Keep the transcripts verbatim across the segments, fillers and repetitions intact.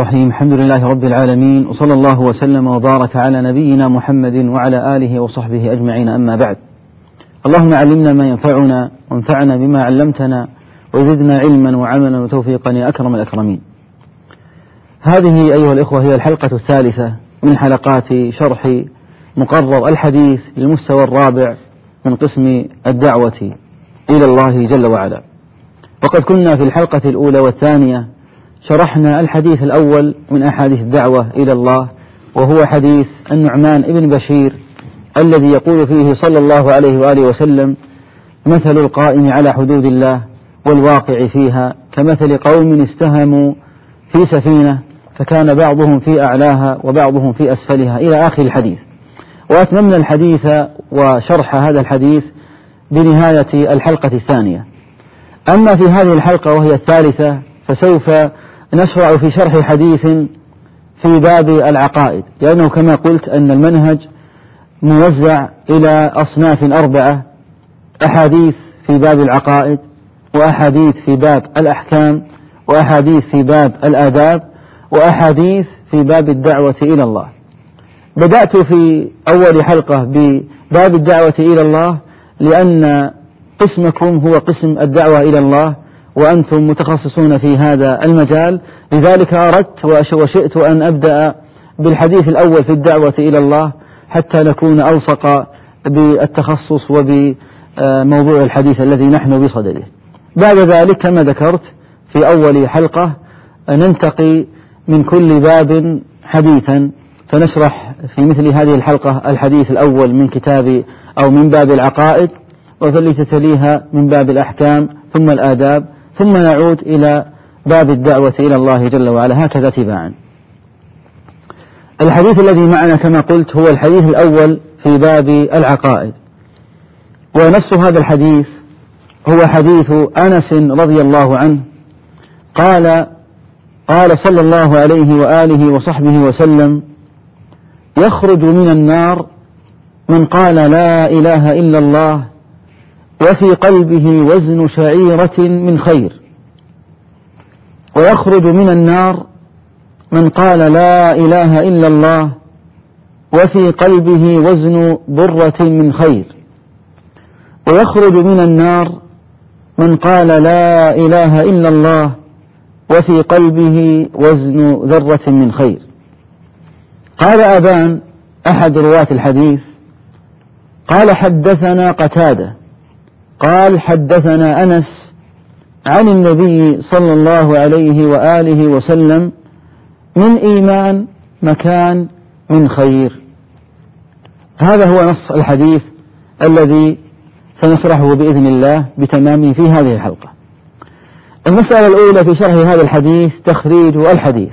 الرحيم. الحمد لله رب العالمين، وصلى الله وسلم وبارك على نبينا محمد وعلى آله وصحبه أجمعين، أما بعد. اللهم علمنا ما ينفعنا وانفعنا بما علمتنا وزدنا علما وعملا وتوفيقا يا أكرم الأكرمين. هذه أيها الإخوة هي الحلقة الثالثة من حلقات شرح مقرر الحديث للمستوى الرابع من قسم الدعوة إلى الله جل وعلا. وقد كنا في الحلقة الأولى والثانية شرحنا الحديث الأول من أحاديث الدعوة إلى الله، وهو حديث النعمان ابن بشير الذي يقول فيه صلى الله عليه وآله وسلم: مثل القائم على حدود الله والواقع فيها كمثل قوم استهموا في سفينة فكان بعضهم في أعلاها وبعضهم في أسفلها، إلى آخر الحديث. وأتممنا الحديث وشرح هذا الحديث بنهاية الحلقة الثانية. أما في هذه الحلقة وهي الثالثة فسوف نشرع في شرح حديث في باب العقائد، لأنه كما قلت أن المنهج موزع إلى أصناف أربعة: أحاديث في باب العقائد، وأحاديث في باب الأحكام، وأحاديث في باب الآداب، وأحاديث في باب الدعوة إلى الله. بدأت في أول حلقة بباب الدعوة إلى الله لأن قسمكم هو قسم الدعوة إلى الله، وأنتم متخصصون في هذا المجال، لذلك أردت وشئت أن أبدأ بالحديث الأول في الدعوة إلى الله حتى نكون ألصق بالتخصص وبموضوع الحديث الذي نحن بصدده. بعد ذلك كما ذكرت في أول حلقة ننتقي من كل باب حديثا، فنشرح في مثل هذه الحلقة الحديث الأول من كتاب أو من باب العقائد، والتي تليها من باب الأحكام، ثم الآداب، ثم نعود إلى باب الدعوة إلى الله جل وعلا، هكذا تباعا. الحديث الذي معنا كما قلت هو الحديث الأول في باب العقائد، ونص هذا الحديث هو حديث أنس رضي الله عنه قال: قال صلى الله عليه وآله وصحبه وسلم: يخرج من النار من قال لا إله إلا الله وفي قلبه وزن شعيرة من خير، ويخرج من النار من قال لا إله إلا الله وفي قلبه وزن برة من خير، ويخرج من النار من قال لا إله إلا الله وفي قلبه وزن ذرة من خير. قال أبان أحد رواة الحديث قال: حدثنا قتادة قال: حدثنا أنس عن النبي صلى الله عليه وآله وسلم: من إيمان مكان من خير. هذا هو نص الحديث الذي سنشرحه بإذن الله بتمامه في هذه الحلقة. المسألة الأولى في شرح هذا الحديث تخريج الحديث.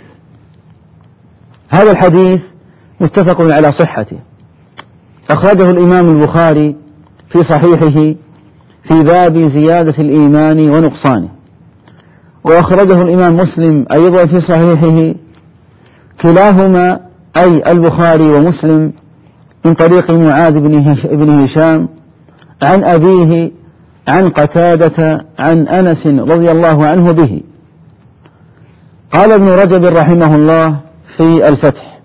هذا الحديث متفق على صحته، أخرجه الإمام البخاري في صحيحه في باب زيادة الإيمان ونقصانه، وأخرجه الإمام مسلم أيضا في صحيحه، كلاهما أي البخاري ومسلم من طريق معاذ بن هشام عن أبيه عن قتادة عن أنس رضي الله عنه به. قال ابن رجب رحمه الله في الفتح: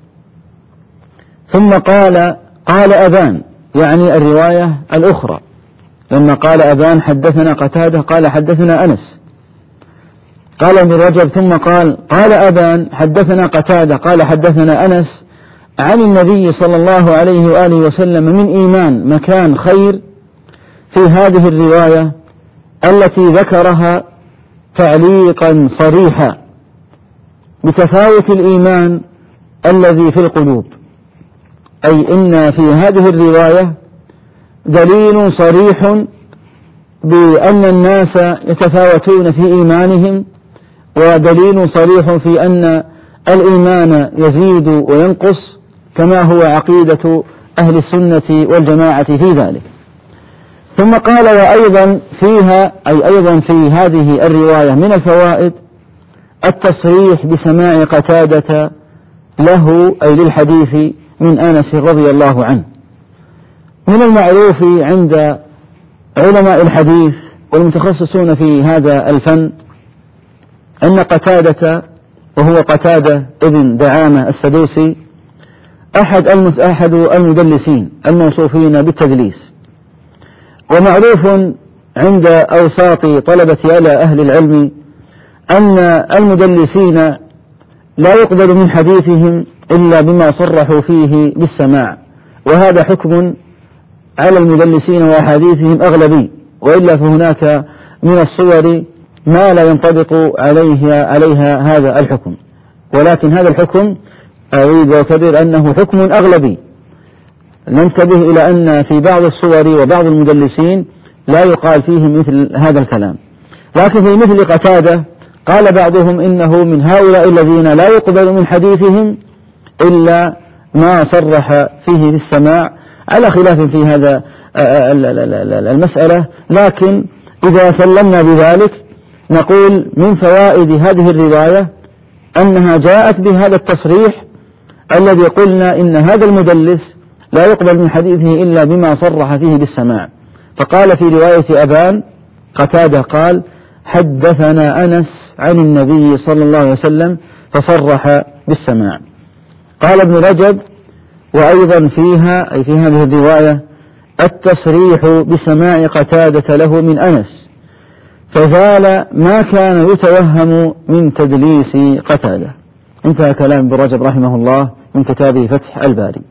ثم قال قال أبان، يعني الرواية الأخرى، لما قال أبان حدثنا قتادة قال حدثنا أنس. قال ابن رجب: ثم قال قال أبان حدثنا قتادة قال حدثنا أنس عن النبي صلى الله عليه وآله وسلم: من إيمان مكان خير. في هذه الرواية التي ذكرها تعليقا صريحا بتفاوت الإيمان الذي في القلوب، أي إن في هذه الرواية دليل صريح بأن الناس يتفاوتون في إيمانهم، ودليل صريح في أن الإيمان يزيد وينقص، كما هو عقيدة أهل السنة والجماعة في ذلك. ثم قال: وأيضا فيها، أي أيضا في هذه الرواية من الفوائد التصريح بسماع قتادة له، أي للحديث من أنس رضي الله عنه. من المعروف عند علماء الحديث والمتخصصون في هذا الفن أن قتادة وهو قتادة ابن دعامة السدوسي، أحد أحد المدلسين الموصوفين بالتدليس، ومعروف عند أوساط طلبة على أهل العلم أن المدلسين لا يقبل من حديثهم إلا بما صرحوا فيه بالسماع، وهذا حكم على المدلسين وأحاديثهم أغلبي، وإلا فهناك من الصور ما لا ينطبق عليها, عليها هذا الحكم، ولكن هذا الحكم أريد وأكرر أنه حكم أغلبي. ننتبه إلى أن في بعض الصور وبعض المدلسين لا يقال فيهم مثل هذا الكلام، لكن في مثل قتادة قال بعضهم إنه من هؤلاء الذين لا يقبل من حديثهم إلا ما صرح فيه بالسماع، على خلاف في هذا المسألة. لكن إذا سلمنا بذلك نقول من فوائد هذه الرواية أنها جاءت بهذا التصريح الذي قلنا إن هذا المدلس لا يقبل من حديثه إلا بما صرح فيه بالسماع. فقال في رواية أبان قتادة قال: حدثنا أنس عن النبي صلى الله عليه وسلم فصرح بالسماع. قال ابن رجب: وأيضا فيها أي في هذه الرواية التصريح بسماع قتادة له من أنس، فزال ما كان يتوهم من تدليس قتادة. انتهى كلام ابن رجب رحمه الله من كتابه فتح الباري.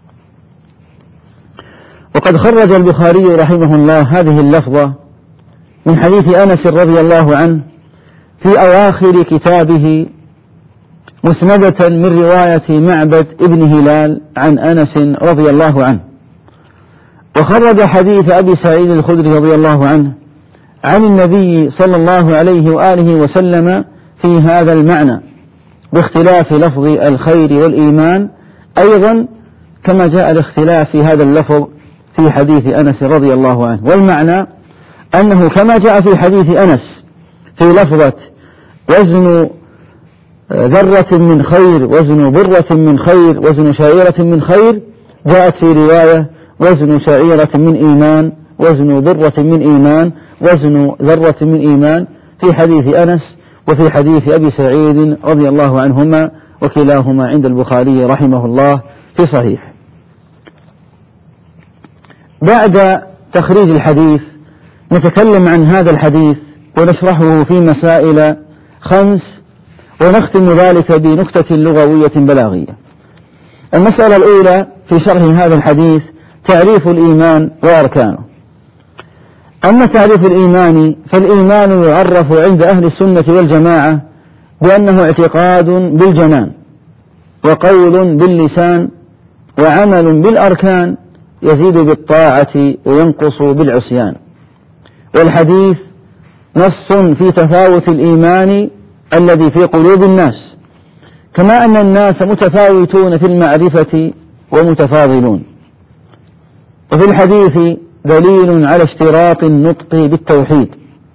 وقد خرج البخاري رحمه الله هذه اللفظة من حديث أنس رضي الله عنه في أواخر كتابه مسندة من رواية معبد ابن هلال عن أنس رضي الله عنه. وخرج حديث أبي سعيد الخدري رضي الله عنه عن النبي صلى الله عليه وآله وسلم في هذا المعنى باختلاف لفظ الخير والإيمان، أيضا كما جاء الاختلاف في هذا اللفظ في حديث أنس رضي الله عنه. والمعنى أنه كما جاء في حديث أنس في لفظة وزن ذرة من خير، وزن برة من خير، وزن شعيرة من خير، جاءت في رواية وزن شعيرة من إيمان، وزن برة من إيمان، وزن ذرة من إيمان في حديث أنس وفي حديث أبي سعيد رضي الله عنهما، وكلاهما عند البخاري رحمه الله في صحيح. بعد تخريج الحديث نتكلم عن هذا الحديث ونشرحه في مسائل خمس، ونختم ذلك بنكتة لغوية بلاغية. المسألة الأولى في شرح هذا الحديث تعريف الإيمان وأركانه. أما تعريف الإيمان فالإيمان يعرف عند أهل السنة والجماعة بأنه اعتقاد بالجنان، وقول باللسان، وعمل بالأركان، يزيد بالطاعة وينقص بالعصيان. والحديث نص في تفاوت الإيمان الذي في قلوب الناس، كما أن الناس متفاوتون في المعرفة ومتفاضلون. وفي الحديث دليل على اشتراط النطق بالتوحيد.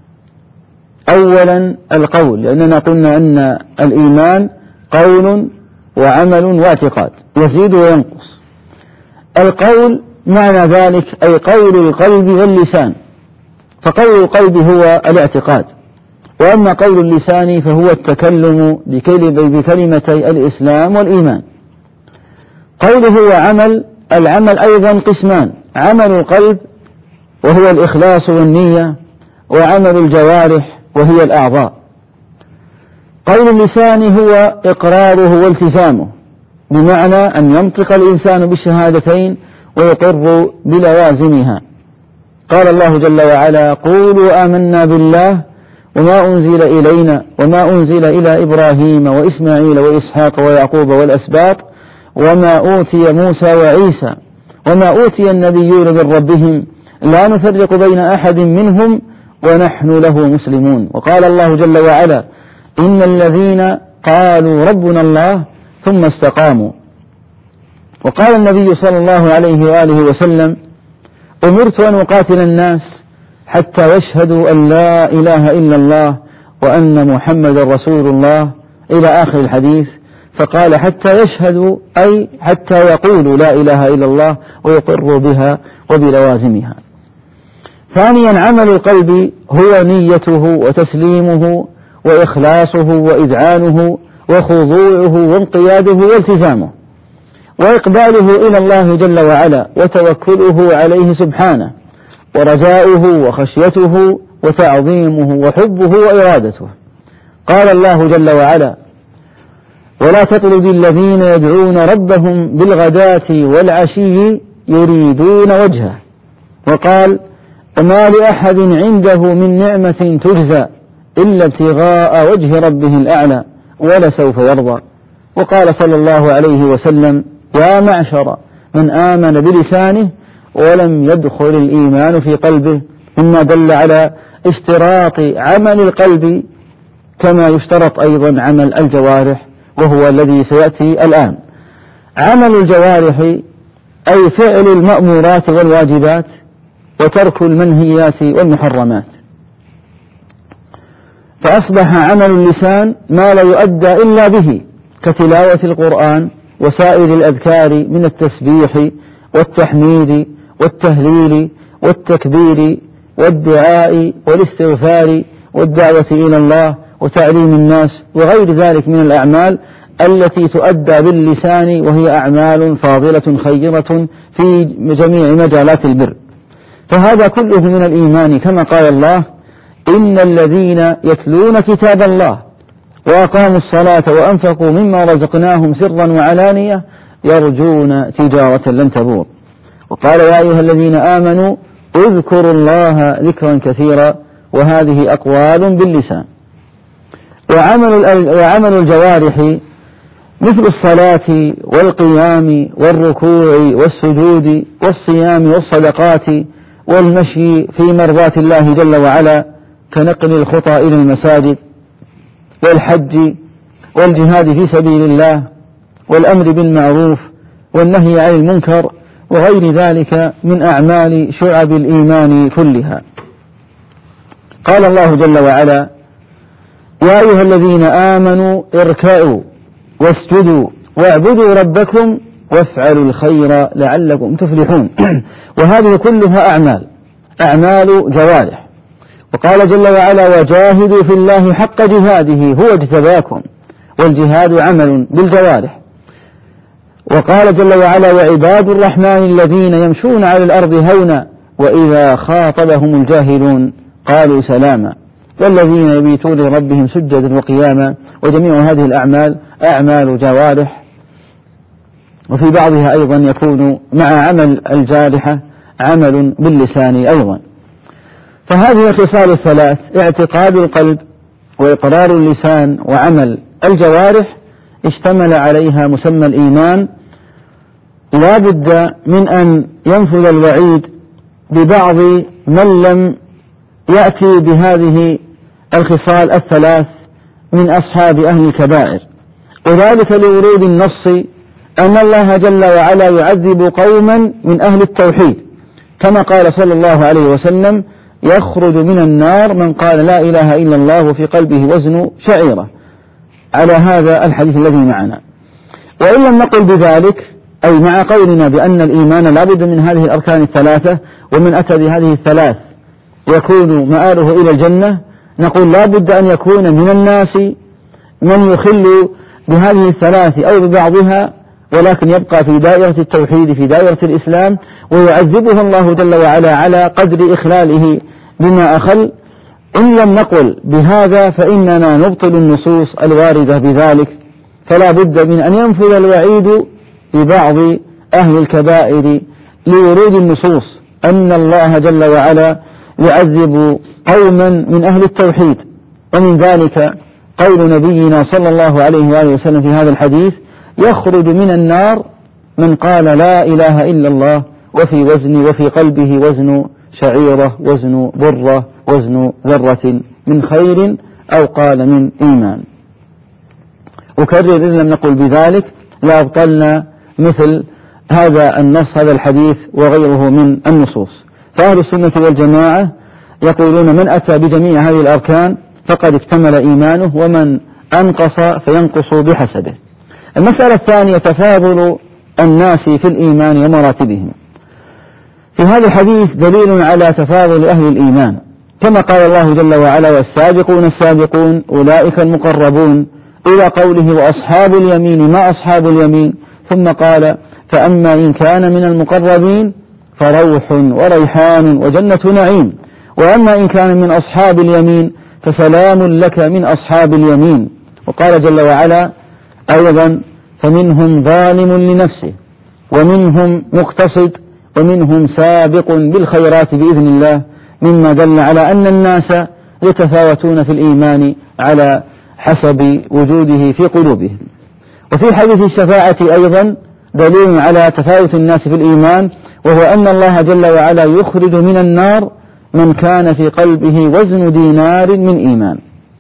أولا القول، لأننا قلنا أن الإيمان قول وعمل واعتقاد يزيد وينقص. القول معنى ذلك أي قول القلب واللسان، فقول القلب هو الاعتقاد، وأما قول اللسان فهو التكلم بكلمتي الإسلام والإيمان. قوله هو عمل، العمل أيضا قسمان: عمل القلب وهو الإخلاص والنية، وعمل الجوارح وهي الأعضاء. قول اللسان هو إقراره والتزامه، بمعنى أن ينطق الإنسان بالشهادتين ويقر بلوازمها. قال الله جل وعلا: قولوا آمنا بالله وما أنزل إلينا وما أنزل إلى إبراهيم وإسماعيل وإسحاق ويعقوب والأسباط وما أوتي موسى وعيسى وما أوتي النبيون من ربهم لا نفرق بين أحد منهم ونحن له مسلمون. وقال الله جل وعلا: إن الذين قالوا ربنا الله ثم استقاموا. وقال النبي صلى الله عليه وآله وسلم: أمرت أن أقاتل الناس حتى يشهدوا أن لا إله إلا الله وأن محمد رسول الله، إلى آخر الحديث. فقال حتى يشهدوا أي حتى يقولوا لا إله إلا الله ويقروا بها وبلوازمها. ثانيا عمل القلب هو نيته وتسليمه وإخلاصه وإذعانه وخضوعه وانقياده والتزامه وإقباله إلى الله جل وعلا وتوكله عليه سبحانه ورجاؤه وخشيته وتعظيمه وحبه وإرادته. قال الله جل وعلا: ولا تطرد الذين يدعون ربهم بالغداة والعشي يريدون وجهه. وقال: وما لأحد عنده من نعمة تجزى إلا ابتغاء وجه ربه الأعلى ولسوف يرضى. وقال صلى الله عليه وسلم: يا معشر من آمن بلسانه ولم يدخل الإيمان في قلبه، مما دل على اشتراط عمل القلب كما يشترط أيضا عمل الجوارح، وهو الذي سيأتي الآن. عمل الجوارح أي فعل المأمورات والواجبات وترك المنهيات والمحرمات، فأصبح عمل اللسان ما لا يؤدى إلا به كتلاوة القرآن وسائر الأذكار من التسبيح والتحميد والتهليل والتكبير والدعاء والاستغفار والدعوة إلى الله وتعليم الناس وغير ذلك من الأعمال التي تؤدى باللسان، وهي أعمال فاضلة خيرة في جميع مجالات البر. فهذا كله من الإيمان، كما قال الله: إن الذين يتلون كتاب الله وأقاموا الصلاة وأنفقوا مما رزقناهم سرا وعلانية يرجون تجارة لن تبور. وقال: يا أيها الذين آمنوا اذكروا الله ذكرا كثيرا. وهذه أقوال باللسان. وعمل, وعمل الجوارح مثل الصلاة والقيام والركوع والسجود والصيام والصدقات والمشي في مرضات الله جل وعلا، كنقل الخطى إلى المساجد والحج والجهاد في سبيل الله والأمر بالمعروف والنهي عن المنكر وغير ذلك من أعمال شعب الإيمان كلها. قال الله جل وعلا: يا أيها الذين آمنوا اركعوا واسجدوا واعبدوا ربكم وافعلوا الخير لعلكم تفلحون. وهذه كلها أعمال أعمال جوارح. وقال جل وعلا: وجاهدوا في الله حق جهاده هو اجتباكم. والجهاد عمل بالجوارح. وقال جل وعلا: وعباد الرحمن الذين يمشون على الأرض هونا وإذا خاطبهم الجاهلون قالوا سلاما والذين يبيتون لربهم سجدا وقياما. وجميع هذه الأعمال أعمال جوارح، وفي بعضها أيضا يكون مع عمل الجارحة عمل باللسان أيضا. فهذه الخصال الثلاث: اعتقاد القلب وإقرار اللسان وعمل الجوارح، اشتمل عليها مسمى الإيمان. لا بد من أن ينفذ الوعيد ببعض من لم يأتي بهذه الخصال الثلاث من أصحاب أهل الكبائر، وذلك لورود النص أن الله جل وعلا يعذب قوما من أهل التوحيد، كما قال صلى الله عليه وسلم: يخرج من النار من قال لا إله إلا الله وفي قلبه وزن شعيرة، على هذا الحديث الذي معنا. وإن لم نقل بذلك، أي مع قولنا بأن الإيمان لا بد من هذه الأركان الثلاثة، ومن أتى بهذه الثلاث يكون مآله إلى الجنة، نقول لا بد أن يكون من الناس من يخل بهذه الثلاث أو ببعضها، ولكن يبقى في دائرة التوحيد في دائرة الإسلام، ويعذبه الله جل وعلا على قدر إخلاله بما أخل. إن لم نقل بهذا فإننا نبطل النصوص الواردة بذلك، فلا بد من أن ينفذ الوعيد ببعض أهل الكبائر لورود النصوص أن الله جل وعلا يعذب قوما من أهل التوحيد. ومن ذلك قول نبينا صلى الله عليه وآله وسلم في هذا الحديث: يخرج من النار من قال لا إله إلا الله وفي وزن وفي قلبه وزن شعيرة وزن برة وزن ذرة من خير أو قال من إيمان. أكرر إن لم نقل بذلك لأبطلنا مثل هذا النص هذا الحديث وغيره من النصوص. فأهل السنة والجماعة يقولون: من أتى بجميع هذه الأركان فقد اكتمل إيمانه، ومن أنقص فينقص بحسبه. المسألة الثانية: تفاضل الناس في الإيمان ومراتبهم. في هذا الحديث دليل على تفاضل أهل الإيمان، كما قال الله جل وعلا: والسابقون السابقون أولئك المقربون إلى قوله وأصحاب اليمين ما أصحاب اليمين، ثم قال فأما إن كان من المقربين فروح وريحان وجنة نعيم، وأما إن كان من أصحاب اليمين فسلام لك من أصحاب اليمين. وقال جل وعلا أيضا فمنهم ظالم لنفسه ومنهم مقتصد ومنهم سابق بالخيرات بإذن الله، مما دل على أن الناس يتفاوتون في الإيمان على حسب وجوده في قلوبهم. وفي حديث الشفاعة أيضا دليل على تفاوت الناس في الإيمان، وهو أن الله جل وعلا يخرج من النار من كان في قلبه وزن دينار من إيمان.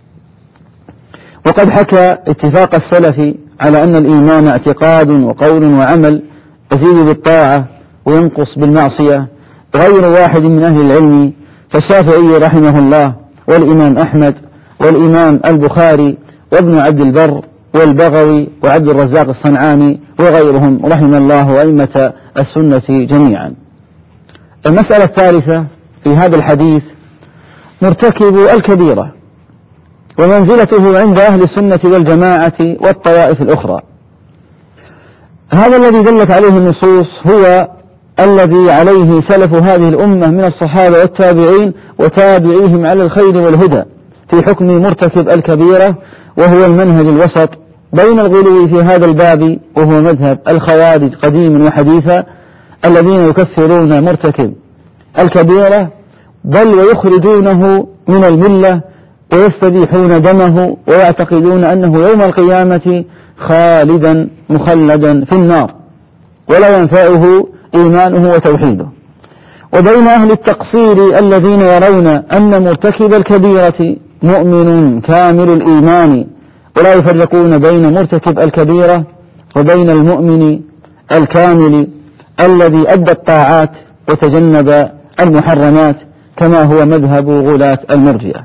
وقد حكى اتفاق السلف على أن الإيمان اعتقاد وقول وعمل يزيد بالطاعة وينقص بالمعصية، غير واحد من أهل العلم فالشافعي رحمه الله والإمام أحمد والإمام البخاري وابن عبد البر والبغوي وعبد الرزاق الصنعاني وغيرهم رحم الله أئمة السنة جميعا. المسألة الثالثة في هذا الحديث مرتكب الكبيرة ومنزلته عند أهل السنة والجماعة والطوائف الأخرى. هذا الذي دلت عليه النصوص هو الذي عليه سلف هذه الأمة من الصحابة والتابعين وتابعيهم على الخير والهدى في حكم مرتكب الكبيرة، وهو المنهج الوسط بين الغلو في هذا الباب، وهو مذهب الخوارج قديما وحديثا الذين يكفرون مرتكب الكبيرة بل ويخرجونه من الملة ويستبيحون دمه ويعتقدون أنه يوم القيامة خالدا مخلدا في النار ولا ينفعه إيمانه وتوحيده. وبين أهل التقصير الذين يرون أن مرتكب الكبيرة مؤمن كامل الإيمان ولا يفرقون بين مرتكب الكبيرة وبين المؤمن الكامل الذي أدى الطاعات وتجنب المحرمات، كما هو مذهب غلاة المرجئة.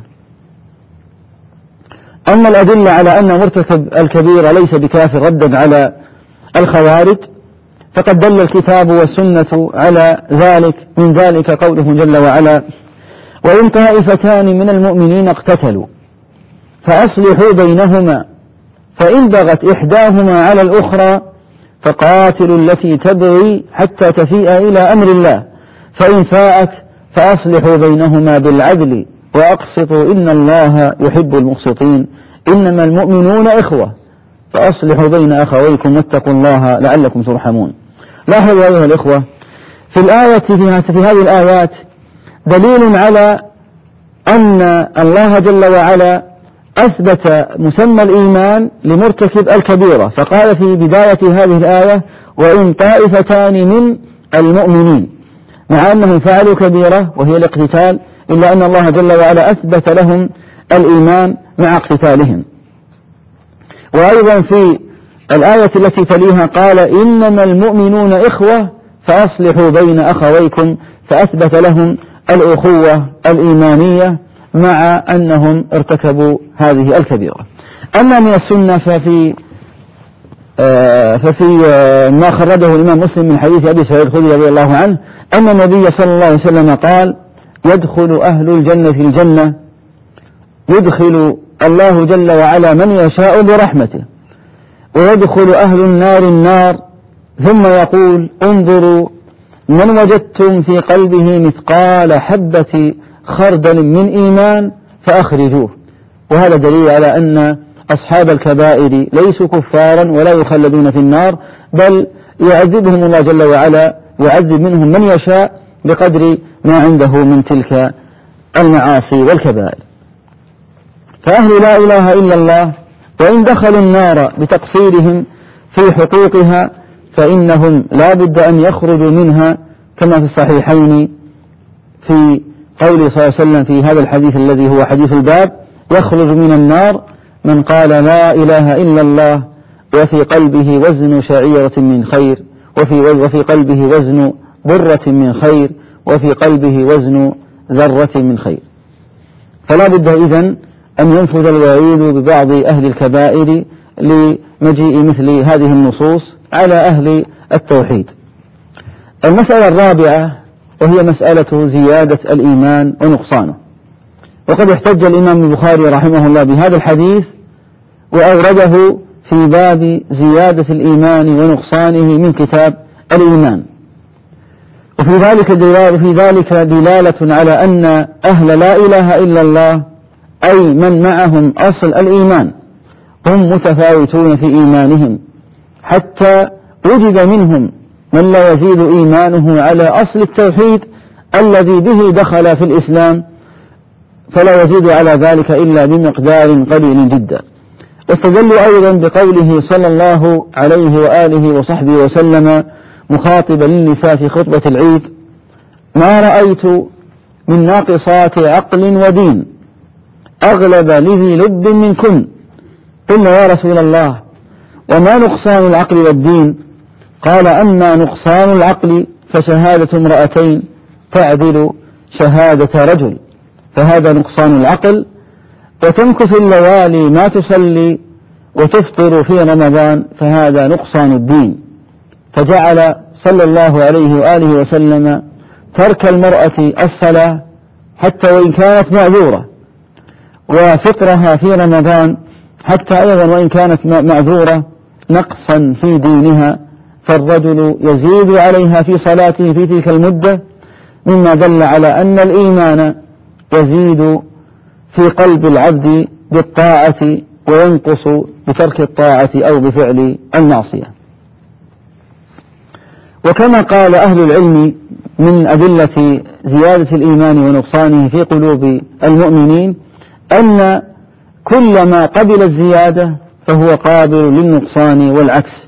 أما الأدلة على أن مرتكب الكبيرة ليس بكافر ردا على الخوارج فقد دل الكتاب والسنة على ذلك، من ذلك قوله جل وعلا وإن طائفتان من المؤمنين اقتتلوا فأصلحوا بينهما فإن بغت إحداهما على الأخرى فقاتلوا التي تبغي حتى تفيء إلى أمر الله فإن فاءت فأصلحوا بينهما بالعدل وأقسطوا إن الله يحب المقسطين إنما المؤمنون إخوة فأصلحوا بين أخويكم واتقوا الله لعلكم ترحمون. لاحظوا أيها الإخوة في الآية في هذه الآيات دليل على أن الله جل وعلا أثبت مسمى الإيمان لمرتكب الكبيرة، فقال في بداية هذه الآية وإن طائفتان من المؤمنين، مع أنهم فعلوا كبيرة وهي الاقتتال، إلا أن الله جل وعلا أثبت لهم الإيمان مع اقتتالهم. وأيضا في الآية التي تليها قال إنما المؤمنون إخوة فأصلحوا بين أخويكم، فأثبت لهم الأخوة الإيمانية مع أنهم ارتكبوا هذه الكبيرة. أما من السنة ففي آه ففي آه ما خرجه الإمام مسلم من حديث أبي سعيد الخدري رضي الله عنه أن النبي صلى الله عليه وسلم قال يدخل أهل الجنة في الجنة يدخل الله جل وعلا من يشاء برحمته ويدخل أهل النار النار ثم يقول انظروا من وجدتم في قلبه مثقال حبة خردل من إيمان فأخرجوه. وهذا دليل على أن أصحاب الكبائر ليسوا كفارا ولا يخلدون في النار، بل يعذبهم الله جل وعلا يعذب منهم من يشاء بقدر ما عنده من تلك المعاصي والكبائر. فأهل لا إله إلا الله وإن دخلوا النار بتقصيرهم في حقوقها فإنهم لا بد أن يخرجوا منها، كما في الصحيحين في قوله صلى الله عليه وسلم في هذا الحديث الذي هو حديث الباب يخرج من النار من قال لا إله إلا الله وفي قلبه وزن شعيرة من خير وفي, وفي قلبه وزن برة من خير وفي قلبه وزن ذرة من خير. فلا بد إذن أن ينفذ الوعيد ببعض أهل الكبائر لمجيء مثل هذه النصوص على أهل التوحيد. المسألة الرابعة وهي مسألة زيادة الإيمان ونقصانه. وقد احتج الإمام البخاري رحمه الله بهذا الحديث وأورده في باب زيادة الإيمان ونقصانه من كتاب الإيمان. وفي ذلك في ذلك دلالة على أن أهل لا إله إلا الله أي من معهم أصل الإيمان هم متفاوتون في إيمانهم، حتى وجد منهم من لا يزيد إيمانه على أصل التوحيد الذي به دخل في الإسلام، فلا يزيد على ذلك إلا بمقدار قليل جدا. واستدلوا أيضا بقوله صلى الله عليه وآله وصحبه وسلم مخاطبا للنساء في خطبة العيد: ما رأيت من ناقصات عقل ودين أغلب لذي لب منكن. قلنا يا رسول الله وما نقصان العقل والدين؟ قال أما نقصان العقل فشهادة امرأتين تعدل شهادة رجل، فهذا نقصان العقل. وتمكث الليالي ما تصلي وتفطر في رمضان، فهذا نقصان الدين. فجعل صلى الله عليه وآله وسلم ترك المرأة الصلاة حتى وإن كانت معذورة، وفطرها في رمضان حتى أيضا وإن كانت معذورة، نقصا في دينها، فالرجل يزيد عليها في صلاته في تلك المدة، مما دل على أن الإيمان يزيد في قلب العبد بالطاعة وينقص بترك الطاعة أو بفعل المعصية. وكما قال أهل العلم من أدلة زيادة الإيمان ونقصانه في قلوب المؤمنين أن كل ما قبل الزيادة فهو قابل للنقصان والعكس.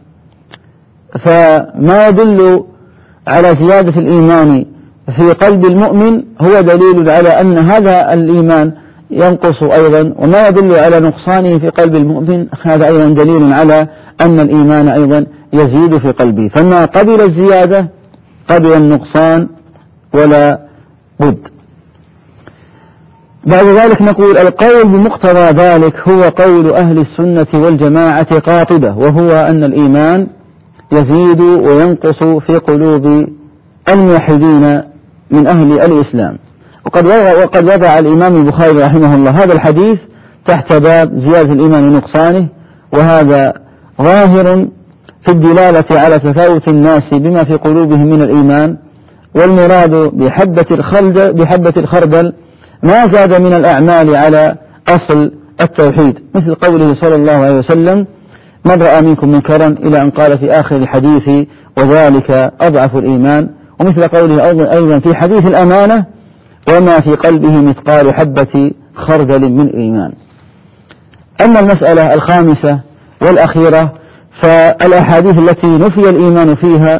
فما يدل على زيادة الإيمان في قلب المؤمن هو دليل على أن هذا الإيمان ينقص أيضا، وما يدل على نقصانه في قلب المؤمن هذا أيضا دليل على أن الإيمان أيضا يزيد في قلبه. فما قبل الزيادة قبل النقصان ولا بد. بعد ذلك نقول القول بمقتضى ذلك هو قول أهل السنة والجماعة قاطبة، وهو أن الإيمان يزيد وينقص في قلوب الموحدين من أهل الإسلام. وقد وقد وضع الإمام البخاري رحمه الله هذا الحديث تحت باب زيادة الإيمان ونقصانه، وهذا ظاهر في الدلالة على تفاوت الناس بما في قلوبهم من الإيمان. والمراد بحبة الخردل بحبة الخردل ما زاد من الأعمال على أصل التوحيد، مثل قوله صلى الله عليه وسلم: من رأى منكم منكرا، إلى أن قال في آخر الحديث: وذلك أضعف الإيمان. ومثل قوله أيضا في حديث الأمانة: وما في قلبه مثقال حبة خردل من إيمان. أما المسألة الخامسة والأخيرة فالأحاديث التي نفي الإيمان فيها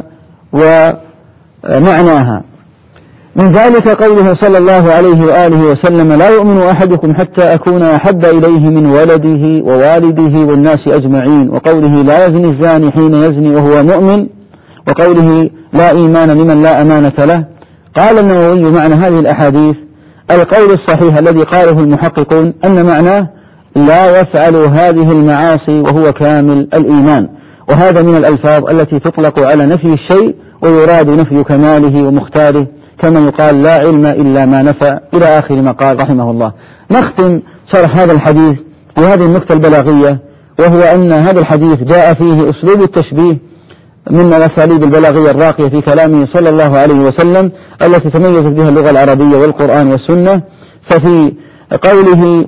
ومعناها، من ذلك قوله صلى الله عليه وآله وسلم: لا يؤمن أحدكم حتى أكون أحب إليه من ولده ووالده والناس أجمعين. وقوله: لا يزني الزاني حين يزني وهو مؤمن. وقوله: لا إيمان لمن لا أمانة له. قال النووي معنى هذه الأحاديث القول الصحيح الذي قاله المحققون أن معناه: لا يفعل هذه المعاصي وهو كامل الإيمان. وهذا من الألفاظ التي تطلق على نفي الشيء ويراد نفي كماله ومختاره، كما يقال: لا علم إلا ما نفع، إلى آخر ما قال رحمه الله. نختم شرح هذا الحديث بهذه النكتة البلاغية، وهو أن هذا الحديث جاء فيه أسلوب التشبيه من الأساليب البلاغية الراقية في كلامه صلى الله عليه وسلم التي تميزت بها اللغة العربية والقرآن والسنة. ففي قوله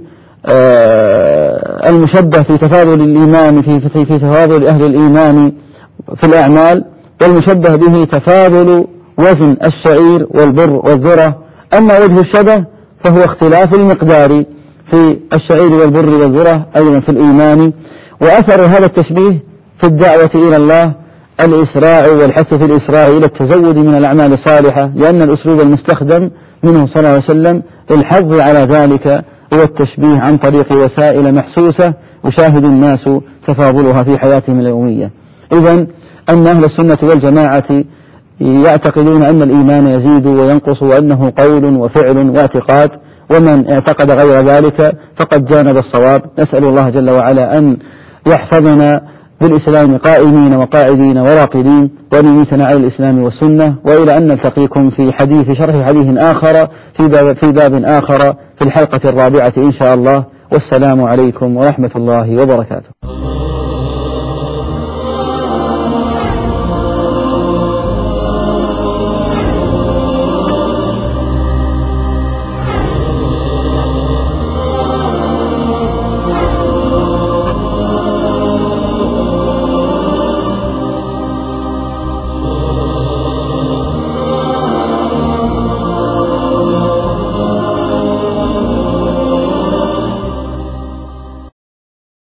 آه المشبه في تفاضل الإيمان في, في, في تفاضل أهل الإيمان في الأعمال، والمشبه به تفاضل وزن الشعير والبر والذرة. أما وجه الشبه فهو اختلاف المقدار في الشعير والبر والذرة أيضا في الإيمان. وأثر هذا التشبيه في الدعوة إلى الله الإسراع والحث في الإسراع إلى التزود من الأعمال الصالحة، لأن الأسلوب المستخدم منه صلى الله عليه وسلم الحظ على ذلك هو التشبيه عن طريق وسائل محسوسة يشاهد الناس تفاضلها في حياتهم اليومية. إذن أن أهل السنة والجماعة يعتقدون أن الإيمان يزيد وينقص، وأنه قول وفعل واعتقاد، ومن اعتقد غير ذلك فقد جانب الصواب. نسأل الله جل وعلا أن يحفظنا بالإسلام قائمين وقاعدين وراقدين، وأن يميتنا على الإسلام والسنة. وإلى أن نلتقيكم في حديث شرح حديث آخر في باب, في باب آخر في الحلقة الرابعة إن شاء الله. والسلام عليكم ورحمة الله وبركاته.